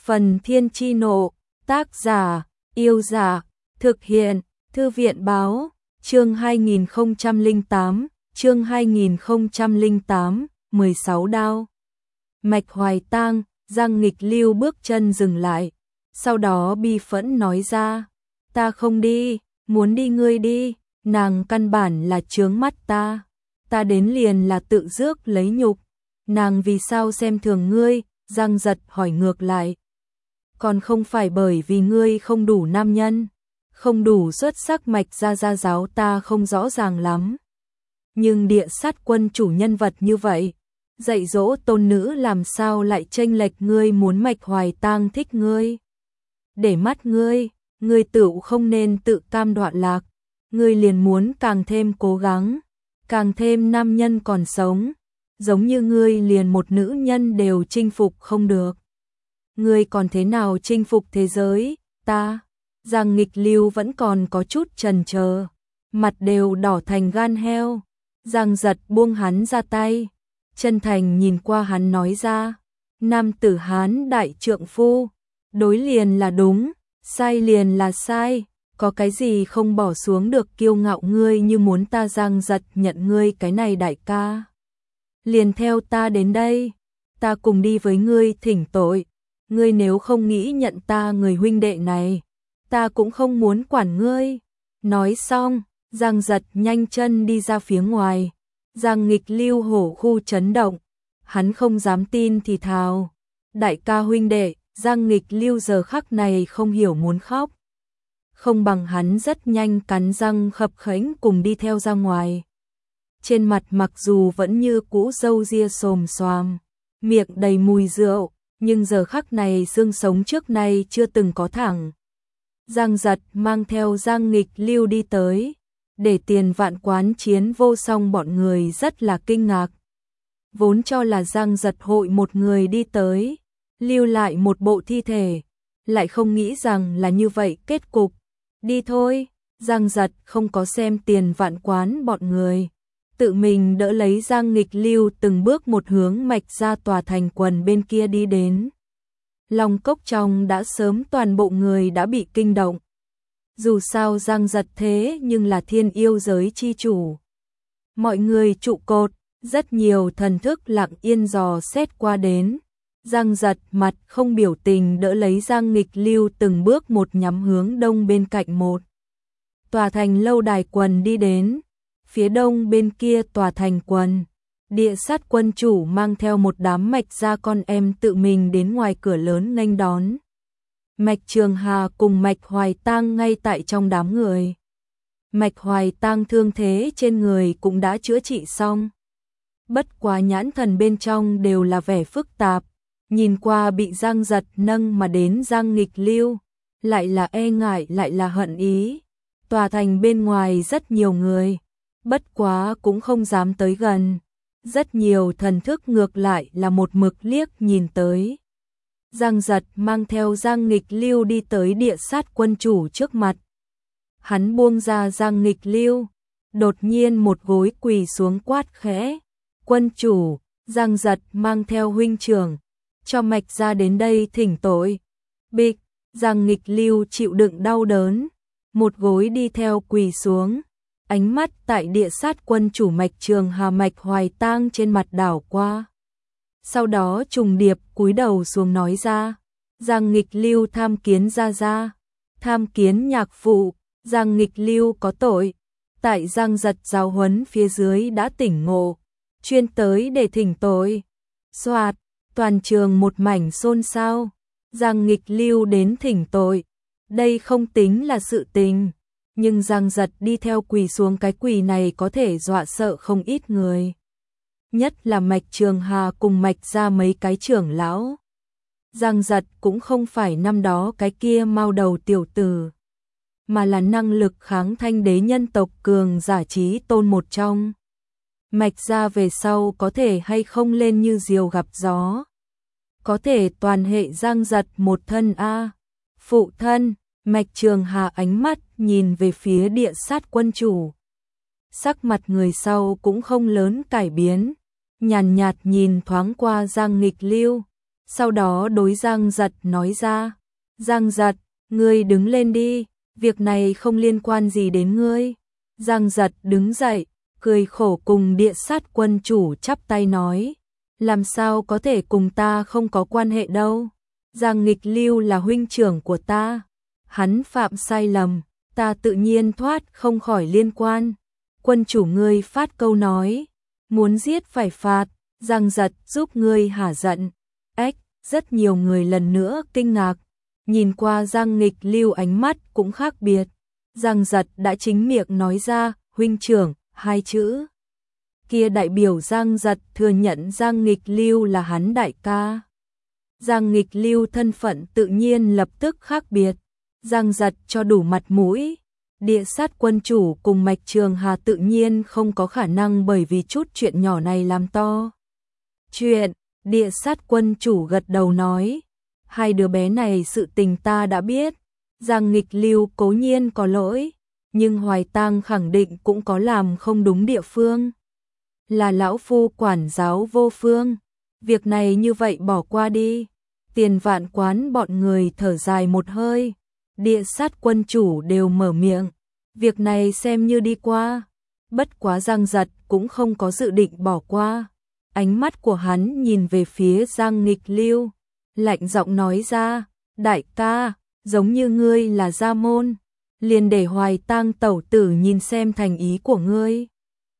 Phần Thiên Chi Nộ, tác giả, Yêu Giả, thực hiện, Thư viện Báo, chương 2008, 16 đao. Mạch Hoài Tang, Giang Nghịch Lưu bước chân dừng lại, sau đó bi phẫn nói ra, ta không đi, muốn đi ngươi đi, nàng căn bản là chướng mắt ta đến liền là tự rước lấy nhục, nàng vì sao xem thường ngươi? Giang Giật hỏi ngược lại. Còn không phải bởi vì ngươi không đủ nam nhân, không đủ xuất sắc. Mạch gia giáo ta không rõ ràng lắm. Nhưng Địa Sát Quân chủ nhân vật như vậy, dạy dỗ tôn nữ làm sao lại chênh lệch ngươi muốn Mạch Hoài Tang thích ngươi. Để mắt ngươi tự không nên tự cam đoạn lạc, ngươi liền muốn càng thêm cố gắng, càng thêm nam nhân còn sống, giống như ngươi liền một nữ nhân đều chinh phục không được. Ngươi còn thế nào chinh phục thế giới? Ta, Giang Nghịch Lưu vẫn còn có chút chần chờ, mặt đều đỏ thành gan heo. Giang Giật buông hắn ra tay, chân thành nhìn qua hắn nói ra, nam tử Hán đại trượng phu, đối liền là đúng, sai liền là sai, có cái gì không bỏ xuống được kiêu ngạo ngươi như muốn ta. Giang Giật nhận ngươi cái này đại ca, liền theo ta đến đây, ta cùng đi với ngươi thỉnh tội. Ngươi nếu không nghĩ nhận ta người huynh đệ này, ta cũng không muốn quản ngươi. Nói xong, Giang Giật nhanh chân đi ra phía ngoài. Giang Nghịch Lưu hổ khu chấn động, hắn không dám tin thì thào, đại ca huynh đệ. Giang Nghịch Lưu giờ khắc này không hiểu muốn khóc, không bằng hắn rất nhanh cắn răng khập khểnh cùng đi theo ra ngoài. Trên mặt mặc dù vẫn như cũ râu ria xồm xoàm, miệng đầy mùi rượu, nhưng giờ khắc này xương sống trước nay chưa từng có thẳng. Giang Giật mang theo Giang Nghịch Lưu đi tới, để Tiền Vạn Quán Chiến Vô Song bọn người rất là kinh ngạc. Vốn cho là Giang Giật hội một người đi tới, lưu lại một bộ thi thể, lại không nghĩ rằng là như vậy kết cục. Đi thôi, Giang Giật không có xem Tiền Vạn Quán bọn người, tự mình đỡ lấy Giang Nghịch Lưu từng bước một hướng Mạch gia tòa thành quần bên kia đi đến. Long cốc trong đã sớm toàn bộ người đã bị kinh động. Dù sao Giang Giật thế nhưng là thiên yêu giới chi chủ. Mọi người trụ cột, rất nhiều thần thức lặng yên dò xét qua đến. Giang Giật mặt không biểu tình đỡ lấy Giang Nghịch Lưu từng bước một nhắm hướng đông bên cạnh một tòa thành lâu đài quần đi đến. Phía đông bên kia tòa thành quần, Địa Sát Quân chủ mang theo một đám Mạch gia con em tự mình đến ngoài cửa lớn nghênh đón. Mạch Trường Hà cùng Mạch Hoài Tang ngay tại trong đám người. Mạch Hoài Tang thương thế trên người cũng đã chữa trị xong. Bất quá nhãn thần bên trong đều là vẻ phức tạp, nhìn qua bị Giang Giật nâng mà đến Giang Nghịch Lưu, lại là e ngại lại là hận ý. Tòa thành bên ngoài rất nhiều người, bất quá cũng không dám tới gần. Rất nhiều thần thức ngược lại là một mực liếc nhìn tới. Giang Giật mang theo Giang Nghịch Lưu đi tới Địa Sát Quân chủ trước mặt. Hắn buông ra Giang Nghịch Lưu, đột nhiên một gối quỳ xuống quát khẽ. Quân chủ, Giang Giật mang theo huynh trưởng, cho Mạch gia đến đây thỉnh tội. Bịch, Giang Nghịch Lưu chịu đựng đau đớn, một gối đi theo quỳ xuống. Ánh mắt tại Địa Sát Quân chủ Mạch Trường Hà Mạch Hoài Tang trên mặt đảo qua. Sau đó trùng điệp cúi đầu xuống nói ra, Giang Nghịch Lưu tham kiến gia, tham kiến nhạc phụ. Giang Nghịch Lưu có tội, tại Giang Giật giáo huấn phía dưới đã tỉnh ngộ, chuyên tới để thỉnh tội. Soạt, toàn trường một mảnh xôn xao. Giang Nghịch Lưu đến thỉnh tội, đây không tính là sự tình. Nhưng Giang Giật đi theo quỳ xuống cái quỳ này có thể dọa sợ không ít người. Nhất là Mạch Trường Hà cùng Mạch gia mấy cái trưởng lão. Giang Giật cũng không phải năm đó cái kia mao đầu tiểu tử, mà là năng lực kháng thanh đế nhân tộc cường giả chí tôn một trong. Mạch gia về sau có thể hay không lên như diều gặp gió. Có thể toàn hệ Giang Giật một thân a. Phụ thân, Mạch Trường Hà ánh mắt nhìn về phía Địa Sát Quân chủ. Sắc mặt người sau cũng không lớn cải biến, nhàn nhạt nhìn thoáng qua Giang Nghịch Lưu, sau đó đối Giang Giật nói ra, Giang Giật, ngươi đứng lên đi, việc này không liên quan gì đến ngươi. Giang Giật đứng dậy, cười khổ cùng Địa Sát Quân chủ chắp tay nói, làm sao có thể cùng ta không có quan hệ đâu. Giang Nghịch Lưu là huynh trưởng của ta, hắn phạm sai lầm, ta tự nhiên thoát không khỏi liên quan. Quân chủ ngươi phát câu nói, muốn giết phải phạt, Giang Giật giúp ngươi hả giận. Ếch, rất nhiều người lần nữa kinh ngạc, nhìn qua Giang Nghịch Lưu ánh mắt cũng khác biệt. Giang Giật đã chính miệng nói ra, huynh trưởng, hai chữ. Kia đại biểu Giang Giật thừa nhận Giang Nghịch Lưu là hắn đại ca. Giang Nghịch Lưu thân phận tự nhiên lập tức khác biệt. Giang Giật cho đủ mặt mũi. Địa Sát Quân chủ cùng Mạch Trường Hà tự nhiên không có khả năng bởi vì chút chuyện nhỏ này làm to chuyện. Địa Sát Quân chủ gật đầu nói, hai đứa bé này sự tình ta đã biết. Giang Nghịch Lưu cố nhiên có lỗi, nhưng Hoài Tang khẳng định cũng có làm không đúng địa phương. Là lão phu quản giáo vô phương, việc này như vậy bỏ qua đi. Tiền Vạn Quán bọn người thở dài một hơi, Địa Sát Quân chủ đều mở miệng, việc này xem như đi qua. Bất quá Giang Giật cũng không có dự định bỏ qua. Ánh mắt của hắn nhìn về phía Giang Nghịch Lưu, lạnh giọng nói ra, đại ca, giống như ngươi là gia môn, liền để Hoài Tang tẩu tử nhìn xem thành ý của ngươi.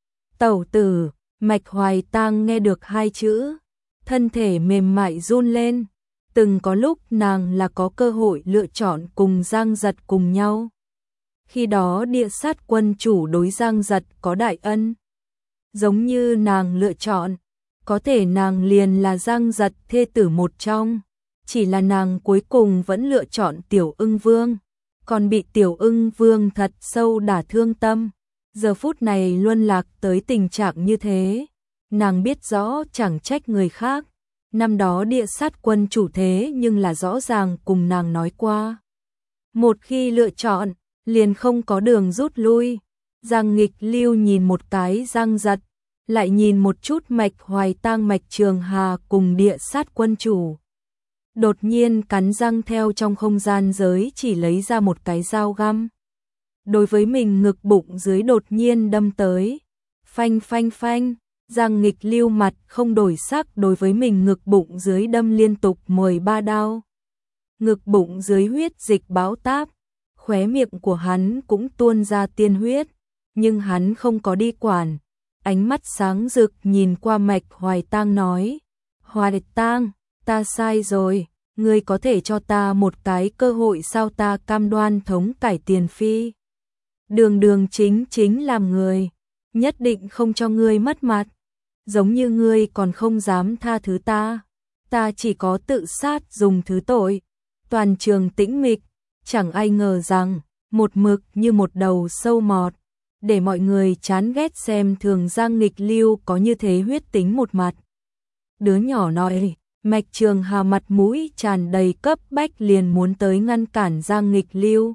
Tẩu tử, Mạch Hoài Tang nghe được hai chữ, thân thể mềm mại run lên. Từng có lúc nàng là có cơ hội lựa chọn cùng Giang Giật cùng nhau. Khi đó Địa Sát Quân chủ đối Giang Giật có đại ân. Giống như nàng lựa chọn, có thể nàng liền là Giang Giật thê tử một trong. Chỉ là nàng cuối cùng vẫn lựa chọn Tiểu Ưng Vương, còn bị Tiểu Ưng Vương thật sâu đả thương tâm. Giờ phút này luân lạc tới tình trạng như thế, nàng biết rõ chẳng trách người khác. Năm đó Địa Sát Quân chủ thế nhưng là rõ ràng cùng nàng nói qua. Một khi lựa chọn, liền không có đường rút lui. Giang Nghịch Lưu nhìn một cái Giang Giật, lại nhìn một chút Mạch Hoài Tang Mạch Trường Hà cùng Địa Sát Quân chủ. Đột nhiên cắn răng theo trong không gian giới chỉ lấy ra một cái dao găm. Đối với mình ngực bụng dưới đột nhiên đâm tới. Phanh phanh phanh, Giang Nghịch Lưu mặt không đổi sắc đối với mình ngực bụng dưới đâm liên tục 13 đao. Ngực bụng dưới huyết dịch báo táp, khóe miệng của hắn cũng tuôn ra tiên huyết, nhưng hắn không có đi quản. Ánh mắt sáng rực nhìn qua Mạch Hoài Tang nói, Hoài Tang, ta sai rồi, ngươi có thể cho ta một cái cơ hội sao? Ta cam đoan thống cải tiền phi. Đường đường chính chính làm người, nhất định không cho ngươi mất mặt. Giống như ngươi còn không dám tha thứ ta, ta chỉ có tự sát dùng thứ tội. Toàn trường tĩnh mịch, chẳng ai ngờ rằng, một mực như một đầu sâu mọt, để mọi người chán ghét xem thường Giang Nghịch Lưu có như thế huyết tính một mặt. Đứa nhỏ nói, Mạch Trường Hà mặt mũi tràn đầy cấp bách liền muốn tới ngăn cản Giang Nghịch Lưu.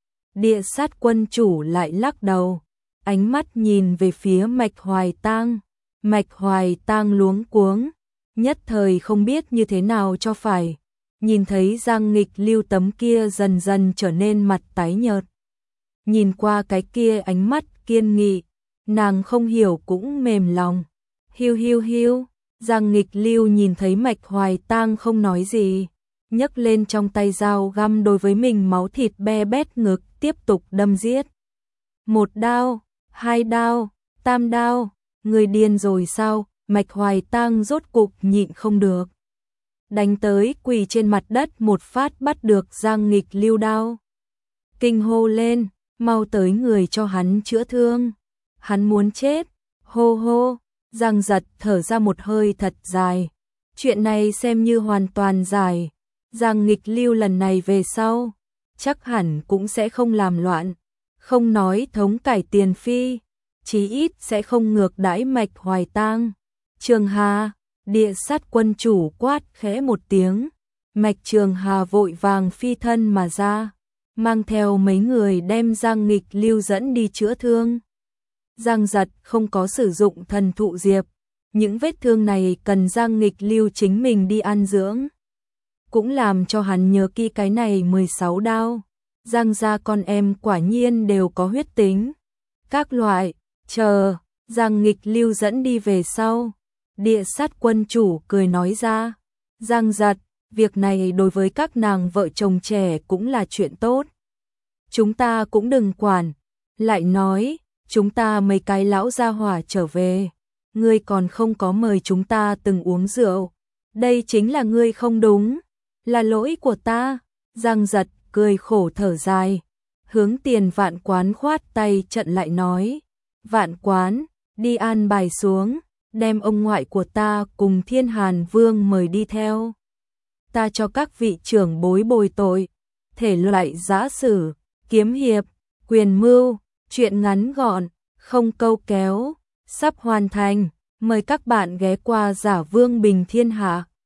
Địa Sát Quân chủ lại lắc đầu, ánh mắt nhìn về phía Mạch Hoài Tang. Mạch Hoài Tang luống cuống, nhất thời không biết như thế nào cho phải. Nhìn thấy Giang Nghịch Lưu tấm kia dần dần trở nên mặt tái nhợt. Nhìn qua cái kia ánh mắt kiên nghị, nàng không hiểu cũng mềm lòng. Hiu hiu hiu, Giang Nghịch Lưu nhìn thấy Mạch Hoài Tang không nói gì, nhấc lên trong tay dao găm đối với mình máu thịt be bét ngực tiếp tục đâm giết. Một đao, hai đao, tam đao, người điên rồi sao? Mạch Hoài Tang rốt cục nhịn không được, đánh tới quỳ trên mặt đất một phát bắt được Giang Nghịch Lưu đao. Kinh hô lên, mau tới người cho hắn chữa thương, hắn muốn chết. Hô hô, Giang Giật thở ra một hơi thật dài, chuyện này xem như hoàn toàn giải. Giang Nghịch Lưu lần này về sau, chắc hẳn cũng sẽ không làm loạn, không nói thống cải tiền phi, chí ít sẽ không ngược đãi Mạch Hoài Tang. Trường Hà, Địa Sát Quân chủ quát khẽ một tiếng, Mạch Trường Hà vội vàng phi thân mà ra, mang theo mấy người đem Giang Nghịch Lưu dẫn đi chữa thương. Giang Giật không có sử dụng thần thụ diệp, những vết thương này cần Giang Nghịch Lưu chính mình đi an dưỡng. cũng làm cho hắn nhớ kỹ cái này 16 đao. Giang gia con em quả nhiên đều có huyết tính. Các loại, chờ, Giang Nghịch Lưu dẫn đi về sau. Địa sát quân chủ cười nói ra. Giang Giật, việc này đối với các nàng vợ chồng trẻ cũng là chuyện tốt. Chúng ta cũng đừng quản. Lại nói, chúng ta mấy cái lão gia hỏa trở về. Ngươi còn không có mời chúng ta từng uống rượu. Đây chính là ngươi không đúng. Là lỗi của ta. Giang Giật cười khổ thở dài. Hướng Tiền Vạn Quán khoát tay trận lại nói. Vạn Quán, đi an bài xuống. Đem ông ngoại của ta cùng Thiên Hàn Vương mời đi theo. Ta cho các vị trưởng bối bồi tội. Thể loại giã sử, kiếm hiệp, quyền mưu, chuyện ngắn gọn, không câu kéo, sắp hoàn thành. Mời các bạn ghé qua Giả Vương Bình Thiên Hạ.